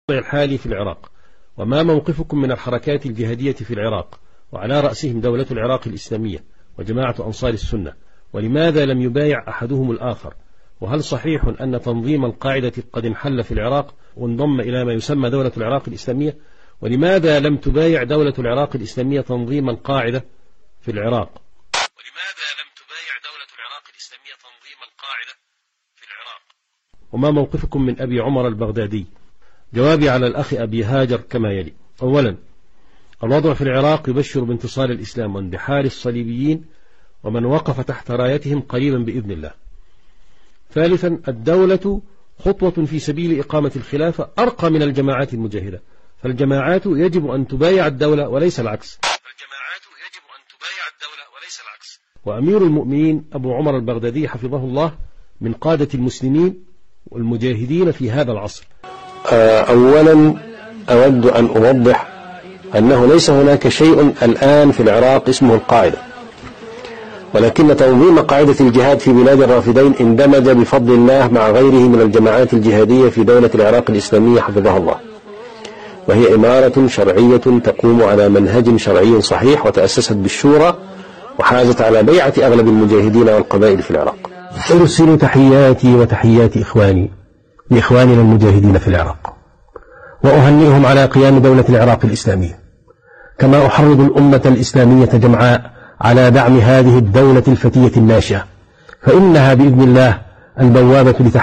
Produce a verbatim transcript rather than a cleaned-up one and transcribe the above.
الحالي في العراق، وما موقفكم من الحركات الجهادية في العراق وعلى رأسهم دولة العراق الإسلامية وجماعة أنصار السنة، ولماذا لم يبايع أحدهم الآخر؟ وهل صحيح أن تنظيم القاعدة قد انحل في العراق وانضم إلى ما يسمى دولة العراق الإسلامية؟ ولماذا لم تبايع دولة العراق الإسلامية تنظيم القاعدة في العراق؟ ولماذا لم تبايع دولة العراق الإسلامية تنظيم القاعدة في العراق؟ وما موقفكم من أبي عمر البغدادي؟ جوابي على الأخ أبي هاجر كما يلي: أولا، الوضع في العراق يبشر بانتصار الإسلام واندحار الصليبيين ومن وقف تحت رايتهم قريبا بإذن الله. ثالثا، الدولة خطوة في سبيل إقامة الخلافة أرقى من الجماعات المجاهدة، فالجماعات يجب أن تبايع الدولة وليس العكس. فالجماعات يجب أن تبايع الدولة وليس العكس. وأمير المؤمنين أبو عمر البغدادي حفظه الله من قادة المسلمين والمجاهدين في هذا العصر. أولا أود أن أوضح أنه ليس هناك شيء الآن في العراق اسمه القاعدة، ولكن تنظيم قاعدة الجهاد في بلاد الرافدين اندمج بفضل الله مع غيره من الجماعات الجهادية في دولة العراق الإسلامية حفظها الله، وهي إمارة شرعية تقوم على منهج شرعي صحيح وتأسست بالشورى وحازت على بيعة أغلب المجاهدين والقبائل في العراق. أرسل تحياتي وتحيات إخواني لإخواننا المجاهدين في العراق، وأهنئهم على قيام دولة العراق الإسلامية، كما أحرض الأمة الإسلامية جمعاء على دعم هذه الدولة الفتية الناشئة، فإنها بإذن الله البوابة لتحقيق